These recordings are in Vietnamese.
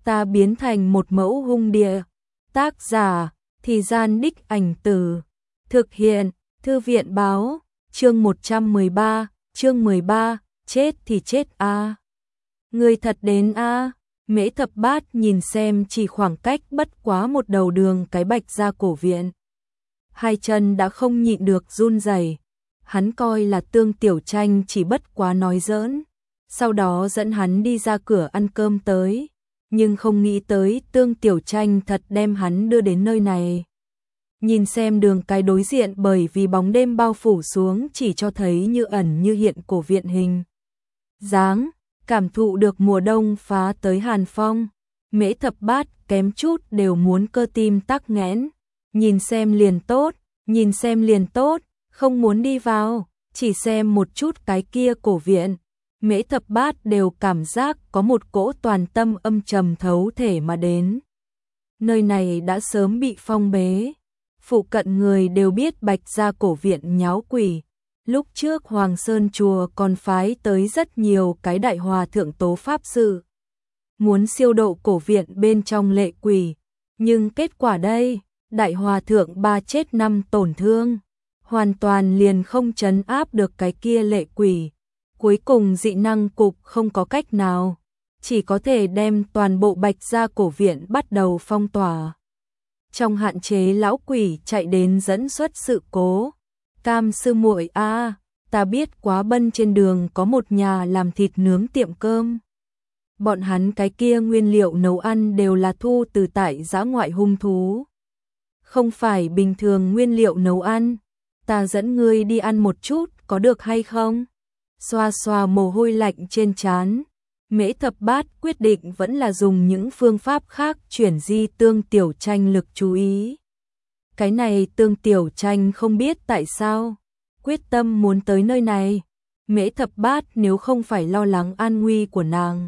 ta biến thành một mẫu hung địa. Tác giả, Thì Gian Đích Ảnh Từ. Thực hiện, Thư viện báo, chương 113, chương 13, chết thì chết a. Người thật đến a. Mễ Thập Bát nhìn xem chỉ khoảng cách bất quá một đầu đường cái Bạch Gia cổ viện. Hai chân đã không nhịn được run rẩy. Hắn coi là Tương Tiểu Tranh chỉ bất quá nói giỡn, sau đó dẫn hắn đi ra cửa ăn cơm tới, nhưng không nghĩ tới Tương Tiểu Tranh thật đem hắn đưa đến nơi này. Nhìn xem đường cái đối diện bởi vì bóng đêm bao phủ xuống chỉ cho thấy như ẩn như hiện cổ viện hình dáng, cảm thụ được mùa đông phá tới hàn phong, Mễ Thập Bát kém chút đều muốn cơ tim tắc nghẽn. Nhìn xem liền tốt, nhìn xem liền tốt, không muốn đi vào, chỉ xem một chút cái kia cổ viện. Mễ Thập Bát đều cảm giác có một cỗ toàn tâm âm trầm thấu thể mà đến. Nơi này đã sớm bị phong bế. Phụ cận người đều biết Bạch Gia cổ viện nháo quỷ. Lúc trước Hoàng Sơn chùa còn phái tới rất nhiều cái đại hòa thượng tố pháp sự, muốn siêu độ cổ viện bên trong lệ quỷ. Nhưng kết quả đây, đại hòa thượng 3 chết 5 tổn thương, hoàn toàn liền không trấn áp được cái kia lệ quỷ. Cuối cùng dị năng cục không có cách nào, chỉ có thể đem toàn bộ Bạch Gia cổ viện bắt đầu phong tỏa. Trong hạn chế lão quỷ chạy đến dẫn xuất sự cố. Cam sư muội a, ta biết Quá Bân trên đường có một nhà làm thịt nướng tiệm cơm. Bọn hắn cái kia nguyên liệu nấu ăn đều là thu từ tại dã ngoại hung thú, không phải bình thường nguyên liệu nấu ăn. Ta dẫn ngươi đi ăn một chút, có được hay không? Xoa xoa mồ hôi lạnh trên trán, Mễ Thập Bát quyết định vẫn là dùng những phương pháp khác chuyển di Tương Tiểu Tranh lực chú ý. Cái này Tương Tiểu Tranh không biết tại sao quyết tâm muốn tới nơi này. Mễ Thập Bát nếu không phải lo lắng an nguy của nàng,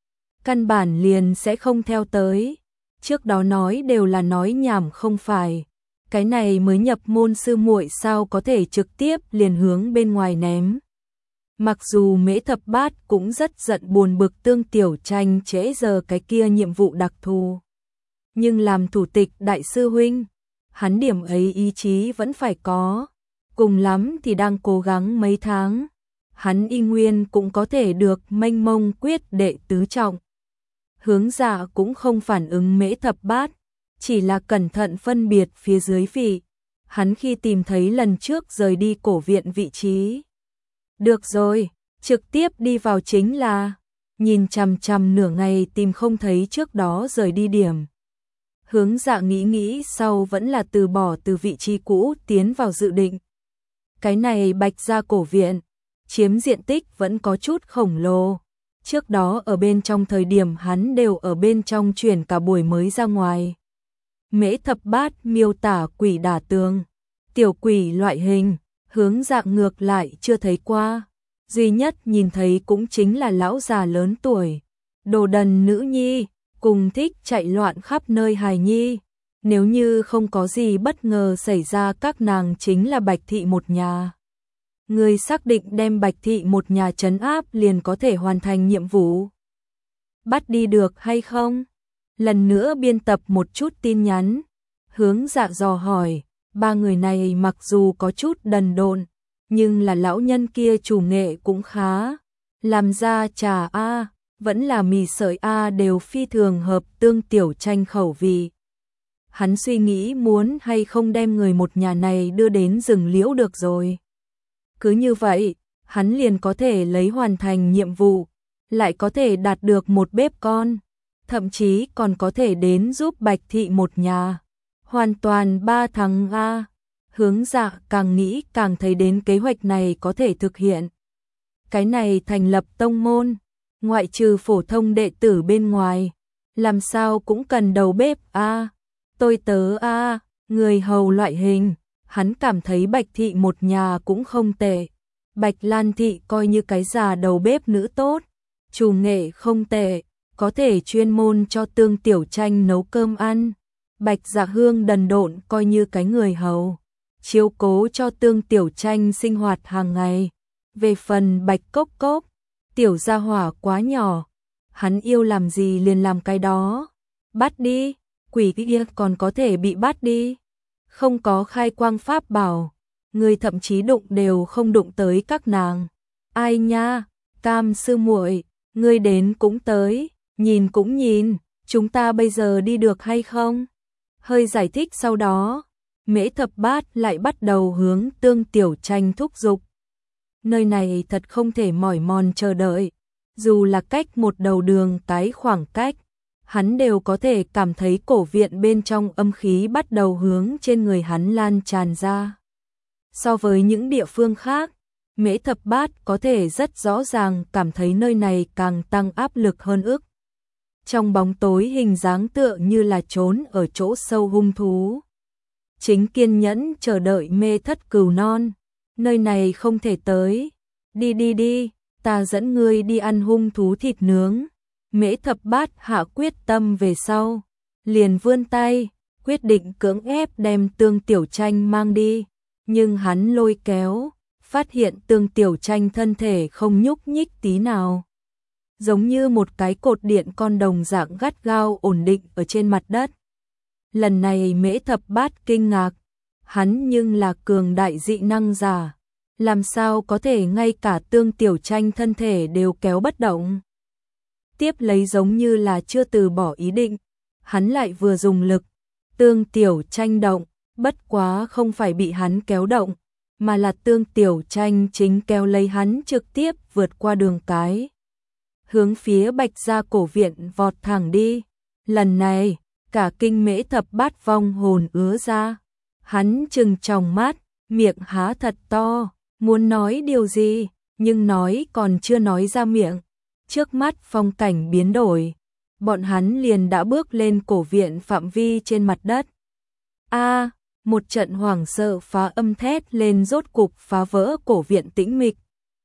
căn bản liền sẽ không theo tới. Trước đó nói đều là nói nhảm không phải. Cái này mới nhập môn sư muội sao có thể trực tiếp liền hướng bên ngoài ném. Mặc dù Mễ Thập Bát cũng rất giận buồn bực Tương Tiểu Tranh trễ giờ cái kia nhiệm vụ đặc thù, nhưng làm thủ tịch đại sư huynh, hắn điểm ấy ý chí vẫn phải có. Cùng lắm thì đang cố gắng mấy tháng, hắn y nguyên cũng có thể được mênh mông quyết đệ tứ trọng. Hướng Dạ cũng không phản ứng Mễ Thập Bát, chỉ là cẩn thận phân biệt phía dưới vị. Hắn khi tìm thấy lần trước rời đi cổ viện vị trí. Được rồi, trực tiếp đi vào chính là. Nhìn chằm chằm nửa ngày tìm không thấy trước đó rời đi điểm. Hướng Dạ nghĩ sau vẫn là từ bỏ từ vị trí cũ tiến vào dự định. Cái này Bạch Gia cổ viện, chiếm diện tích vẫn có chút khổng lồ. Trước đó ở bên trong thời điểm hắn đều ở bên trong chuyển cả buổi mới ra ngoài. Mễ Thập Bát miêu tả quỷ đả tường, tiểu quỷ loại hình, Hướng Dạ ngược lại chưa thấy qua. Duy nhất nhìn thấy cũng chính là lão già lớn tuổi, đồ đần nữ nhi, cùng thích chạy loạn khắp nơi hài nhi. Nếu như không có gì bất ngờ xảy ra các nàng chính là Bạch thị một nhà. Người xác định đem Bạch thị một nhà trấn áp liền có thể hoàn thành nhiệm vụ. Bắt đi được hay không? Lần nữa biên tập một chút tin nhắn. Hướng Dạ dò hỏi, ba người này mặc dù có chút đần độn, nhưng là lão nhân kia chủ nghệ cũng khá. Làm ra trà A, vẫn là mì sợi A đều phi thường hợp Tương Tiểu Tranh khẩu vị. Hắn suy nghĩ muốn hay không đem người một nhà này đưa đến rừng liễu được rồi. Cứ như vậy, hắn liền có thể lấy hoàn thành nhiệm vụ, lại có thể đạt được một bếp con, thậm chí còn có thể đến giúp Bạch thị một nhà. Hoàn toàn 3 thằng A. Hướng Dạ càng nghĩ càng thấy đến kế hoạch này có thể thực hiện. Cái này thành lập tông môn, ngoại trừ phổ thông đệ tử bên ngoài, làm sao cũng cần đầu bếp A, tôi tớ A, người hầu loại hình. Hắn cảm thấy Bạch thị một nhà cũng không tệ. Bạch Lan thị coi như cái già đầu bếp nữ tốt, chủ nghệ không tệ, có thể chuyên môn cho Tương Tiểu Tranh nấu cơm ăn. Bạch Dạ Hương đần độn coi như cái người hầu, chiếu cố cho Tương Tiểu Tranh sinh hoạt hàng ngày. Về phần Bạch Cốc Cốc, tiểu gia hỏa quá nhỏ, hắn yêu làm gì liền làm cái đó. Bắt đi, quỷ kia còn có thể bị bắt đi. Không có khai quang pháp bảo, người thậm chí đụng đều không đụng tới các nàng. Ai nha, Cam sư muội, ngươi đến cũng tới, nhìn cũng nhìn, chúng ta bây giờ đi được hay không? Hơi giải thích sau đó, Mễ Thập Bát lại bắt đầu hướng Tương Tiểu Tranh thúc giục. Nơi này thật không thể mỏi mòn chờ đợi, dù là cách một đầu đường cái khoảng cách, hắn đều có thể cảm thấy cổ viện bên trong âm khí bắt đầu hướng trên người hắn lan tràn ra. So với những địa phương khác, Mễ Thập Bát có thể rất rõ ràng cảm thấy nơi này càng tăng áp lực hơn ức. Trong bóng tối hình dáng tựa như là trốn ở chỗ sâu hung thú. Chính kiên nhẫn chờ đợi Mê Thất Cừu Non, nơi này không thể tới. Đi đi đi, ta dẫn ngươi đi ăn hung thú thịt nướng. Mễ Thập Bát hạ quyết tâm về sau, liền vươn tay, quyết định cưỡng ép đem Tương Tiểu Tranh mang đi. Nhưng hắn lôi kéo, phát hiện Tương Tiểu Tranh thân thể không nhúc nhích tí nào. Giống như một cái cột điện con đồng dạng gắt gao ổn định ở trên mặt đất. Lần này Mễ Thập Bát kinh ngạc, hắn nhưng là cường đại dị năng giả, làm sao có thể ngay cả Tương Tiểu Tranh thân thể đều kéo bất động. Tiếp lấy giống như là chưa từ bỏ ý định, hắn lại vừa dùng lực, Tương Tiểu Tranh động, bất quá không phải bị hắn kéo động, mà là Tương Tiểu Tranh chính kéo lấy hắn trực tiếp vượt qua đường cái, hướng phía Bạch Gia cổ viện vọt thẳng đi. Lần này, cả kinh Mễ Thập Bát vong hồn ứa ra, hắn trừng tròng mắt, miệng há thật to, muốn nói điều gì, nhưng nói còn chưa nói ra miệng. Trước mắt phong cảnh biến đổi, bọn hắn liền đã bước lên cổ viện phạm vi trên mặt đất. A, một trận hoảng sợ phá âm thét lên rốt cục phá vỡ cổ viện tĩnh mịch.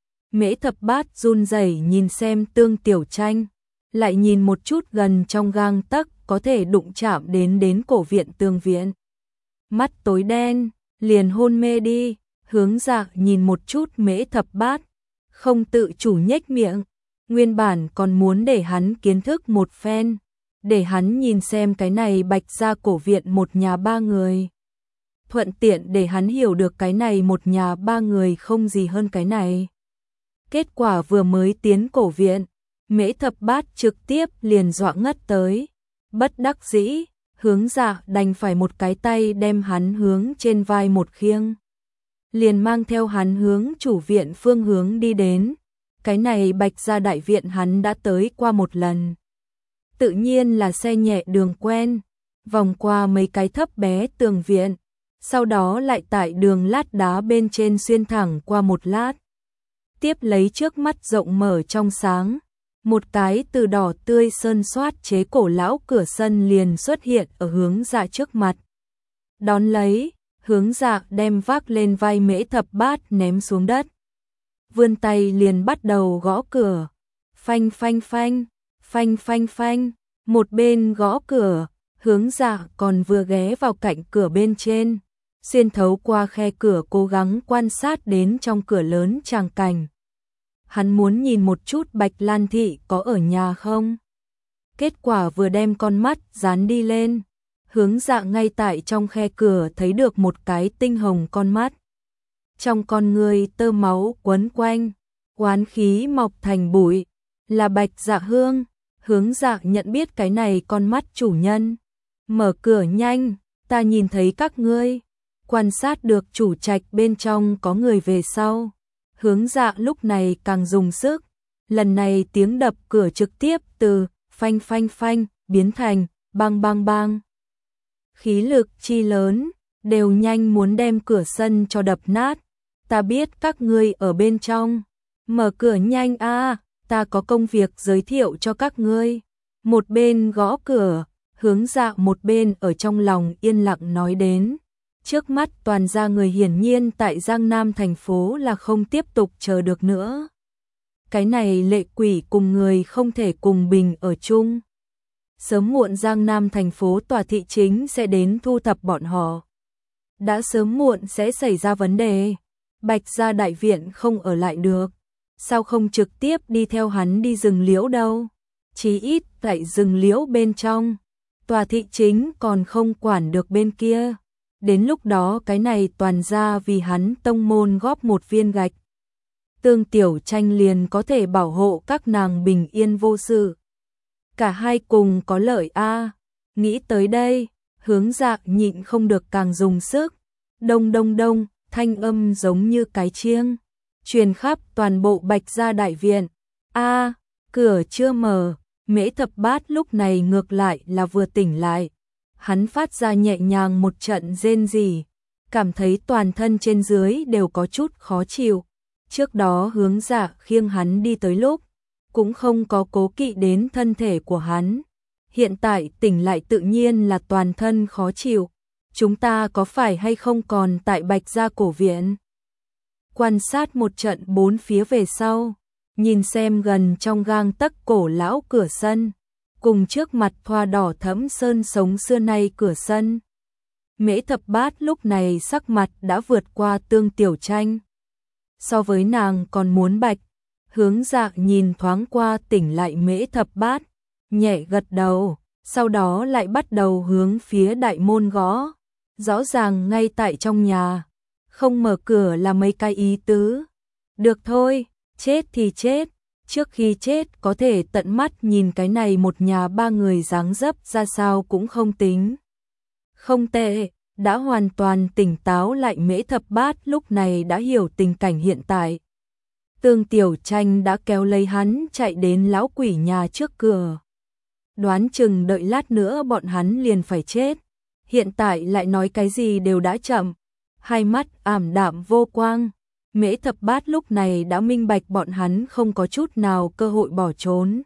Mễ Thập Bát run rẩy nhìn xem Tương Tiểu Tranh, lại nhìn một chút gần trong gang tấc có thể đụng chạm đến cổ viện tường viện. Mắt tối đen, liền hôn mê đi, Hướng Dạ nhìn một chút Mễ Thập Bát, không tự chủ nhếch miệng, nguyên bản còn muốn để hắn kiến thức một phen, để hắn nhìn xem cái này Bạch Gia cổ viện một nhà ba người. Thuận tiện để hắn hiểu được cái này một nhà ba người không gì hơn cái này. Kết quả vừa mới tiến cổ viện, Mễ Thập Bát trực tiếp liền dọa ngất tới. Bất đắc dĩ, Hướng Dạ đành phải một cái tay đem hắn hướng trên vai một khiêng, liền mang theo hắn hướng chủ viện phương hướng đi đến. Cái này Bạch Gia đại viện hắn đã tới qua một lần, tự nhiên là xe nhẹ đường quen, vòng qua mấy cái thấp bé tường viện, sau đó lại tại đường lát đá bên trên xuyên thẳng qua một lát. Tiếp lấy trước mắt rộng mở trong sáng, một cái từ đỏ tươi sơn xoát chế cổ lão cửa sân liền xuất hiện ở Hướng Dạ trước mặt. Đón lấy, Hướng Dạ đem vác lên vai Mễ Thập Bát ném xuống đất, vươn tay liền bắt đầu gõ cửa. Phanh phanh phanh, phanh phanh phanh, một bên gõ cửa, Hướng Dạ còn vừa ghé vào cạnh cửa bên trên, xuyên thấu qua khe cửa cố gắng quan sát đến trong cửa lớn tràng cảnh. Hắn muốn nhìn một chút Bạch Lan Thị có ở nhà không. Kết quả vừa đem con mắt dán đi lên, Hướng Dạ ngay tại trong khe cửa thấy được một cái tinh hồng con mắt. Trong con người tơ máu quấn quanh, oán khí mọc thành bụi, là Bạch Dạ Hương. Hướng Dạ nhận biết cái này con mắt chủ nhân. Mở cửa nhanh, ta nhìn thấy các ngươi. Quan sát được chủ trạch bên trong có người về sau, Hướng Dạ lúc này càng dùng sức. Lần này tiếng đập cửa trực tiếp từ phanh phanh phanh biến thành bang bang bang. Khí lực chi lớn, đều nhanh muốn đem cửa sân cho đập nát. Ta biết các ngươi ở bên trong, mở cửa nhanh a, ta có công việc giới thiệu cho các ngươi. Một bên gõ cửa, Hướng Dạ một bên ở trong lòng yên lặng nói đến. Trước mắt toàn gia người hiển nhiên tại Giang Nam thành phố là không tiếp tục chờ được nữa. Cái này lệ quỷ cùng người không thể cùng bình ở chung. Sớm muộn Giang Nam thành phố tòa thị chính sẽ đến thu thập bọn họ. Đã sớm muộn sẽ xảy ra vấn đề. Bạch Gia đại viện không ở lại được. Sao không trực tiếp đi theo hắn đi rừng liễu đâu? chí ít tại rừng liễu bên trong, tòa thị chính còn không quản được bên kia. Đến lúc đó cái này toàn ra vì hắn tông môn góp một viên gạch. Tương Tiểu Tranh liền có thể bảo hộ các nàng bình yên vô sự. Cả hai cùng có lợi a. Nghĩ tới đây, Hướng Dạ nhịn không được càng dùng sức. Đông đông đông, thanh âm giống như cái chiêng truyền khắp toàn bộ Bạch Gia đại viện. A, cửa chưa mở, Mễ Thập Bát lúc này ngược lại là vừa tỉnh lại. Hắn phát ra nhẹ nhàng một trận rên rỉ, cảm thấy toàn thân trên dưới đều có chút khó chịu. Trước đó Hướng Dạ khiêng hắn đi tới lúc, cũng không có cố kỵ đến thân thể của hắn. Hiện tại tỉnh lại tự nhiên là toàn thân khó chịu. Chúng ta có phải hay không còn tại Bạch Gia cổ viện? Quan sát một trận bốn phía về sau, nhìn xem gần trong gang tấc cổ lão cửa sân, cùng trước mặt thoa đỏ thẫm sơn sống xưa nay cửa sân. Mễ Thập Bát lúc này sắc mặt đã vượt qua Tương Tiểu Tranh. So với nàng còn muốn bạch. Hướng Dạ nhìn thoáng qua tỉnh lại Mễ Thập Bát, nhẹ gật đầu, sau đó lại bắt đầu hướng phía đại môn gõ. Rõ ràng ngay tại trong nhà, không mở cửa là mấy cái ý tứ. Được thôi, chết thì chết, trước khi chết có thể tận mắt nhìn cái này một nhà ba người dáng dấp ra sao cũng không tính. Không tệ, đã hoàn toàn tỉnh táo lại Mễ Thập Bát lúc này đã hiểu tình cảnh hiện tại. Tương Tiểu Tranh đã kéo lấy hắn chạy đến lão quỷ nhà trước cửa. Đoán chừng đợi lát nữa bọn hắn liền phải chết. Hiện tại lại nói cái gì đều đã chậm. Hai mắt ảm đạm vô quang. Mễ Thập Bát lúc này đã minh bạch bọn hắn không có chút nào cơ hội bỏ trốn.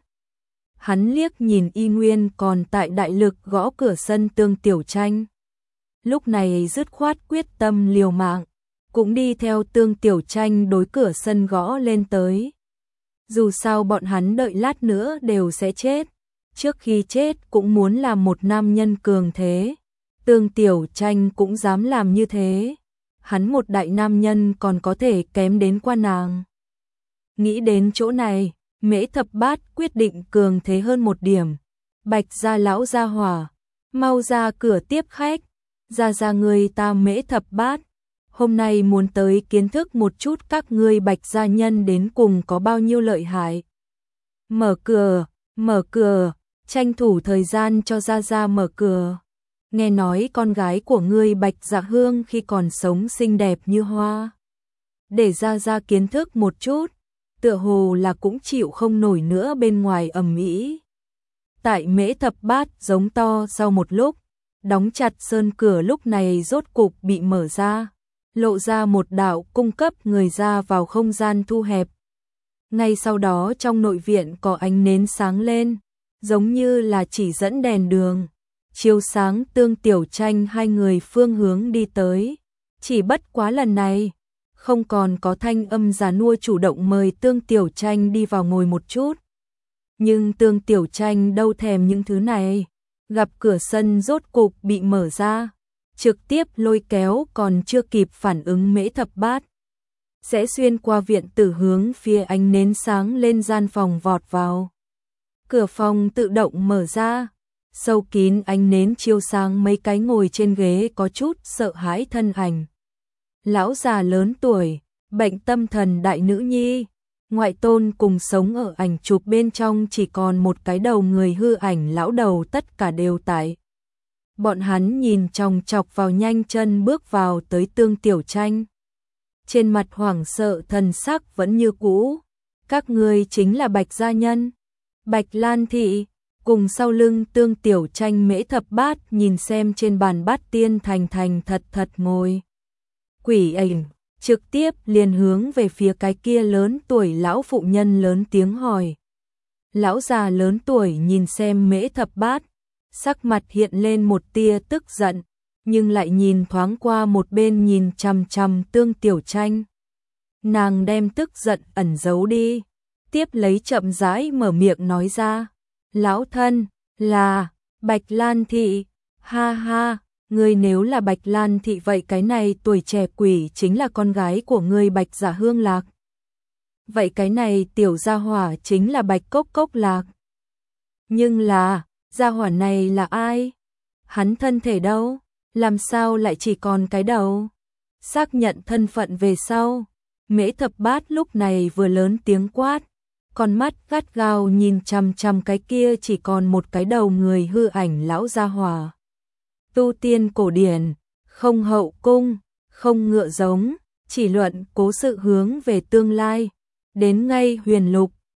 Hắn liếc nhìn y nguyên còn tại đại lực gõ cửa sân Tương Tiểu Tranh. Lúc này dứt khoát quyết tâm liều mạng, cũng đi theo Tương Tiểu Tranh đối cửa sân gõ lên tới. Dù sao bọn hắn đợi lát nữa đều sẽ chết. Trước khi chết cũng muốn làm một nam nhân cường thế. Tương Tiểu Tranh cũng dám làm như thế. Hắn một đại nam nhân còn có thể kém đến qua nàng. Nghĩ đến chỗ này, Mễ Thập Bát quyết định cường thế hơn một điểm. Bạch Gia lão gia hỏa, mau ra cửa tiếp khách. Ra người ta Mễ Thập Bát, hôm nay muốn tới kiến thức một chút các ngươi Bạch gia nhân đến cùng có bao nhiêu lợi hại. Mở cửa, tranh thủ thời gian cho ra mở cửa. Nghe nói con gái của ngươi Bạch Dạ Hương khi còn sống xinh đẹp như hoa. Để ra kiến thức một chút, tựa hồ là cũng chịu không nổi nữa bên ngoài ầm ĩ. Tại Mễ Thập Bát giống to sau một lúc, đóng chặt sơn cửa lúc này rốt cục bị mở ra, lộ ra một đạo cung cấp người ra vào không gian thu hẹp. Ngay sau đó trong nội viện có ánh nến sáng lên, giống như là chỉ dẫn đèn đường, chiếu sáng Tương Tiểu Tranh hai người phương hướng đi tới. Chỉ bất quá lần này, không còn có thanh âm già nua chủ động mời Tương Tiểu Tranh đi vào ngồi một chút. Nhưng Tương Tiểu Tranh đâu thèm những thứ này. Gặp cửa sân rốt cục bị mở ra, trực tiếp lôi kéo còn chưa kịp phản ứng Mễ Thập Bát. Sẽ xuyên qua viện tử hướng phía ánh nến sáng lên gian phòng vọt vào. Cửa phòng tự động mở ra, sâu kín ánh nến chiếu sáng mấy cái ngồi trên ghế có chút sợ hãi thân ảnh. Lão già lớn tuổi, bệnh tâm thần đại nữ nhi. Ngoại tôn cùng sống ở ảnh chụp bên trong chỉ còn một cái đầu người hư ảnh lão đầu tất cả đều tại. Bọn hắn nhìn chòng chọc vào nhanh chân bước vào tới Tương Tiểu Tranh. Trên mặt hoảng sợ thần sắc vẫn như cũ. Các ngươi chính là Bạch gia nhân. Bạch Lan Thị, cùng sau lưng Tương Tiểu Tranh Mễ Thập Bát nhìn xem trên bàn bát tiên thành thật ngồi. Quỷ ảnh. Trực tiếp liền hướng về phía cái kia lớn tuổi lão phụ nhân lớn tiếng hỏi. Lão già lớn tuổi nhìn xem Mễ Thập Bát, sắc mặt hiện lên một tia tức giận, nhưng lại nhìn thoáng qua một bên nhìn chằm chằm Tương Tiểu Tranh. Nàng đem tức giận ẩn giấu đi, tiếp lấy chậm rãi mở miệng nói ra. Lão thân, là Bạch Lan Thị, ha ha. Ngươi nếu là Bạch Lan Thị vậy cái này tuổi trẻ quỷ chính là con gái của ngươi Bạch Dạ Hương Lạc. Vậy cái này tiểu gia hỏa chính là Bạch Cốc Cốc Lạc. Nhưng là, gia hỏa này là ai? Hắn thân thể đâu? Làm sao lại chỉ còn cái đầu? Xác nhận thân phận về sau, Mễ Thập Bát lúc này vừa lớn tiếng quát, con mắt gắt gao nhìn chằm chằm cái kia chỉ còn một cái đầu người hư ảnh lão gia hỏa. Tu tiên cổ điển, không hậu cung, không ngựa giống, chỉ luận cố sự hướng về tương lai. Đến ngay huyền lục,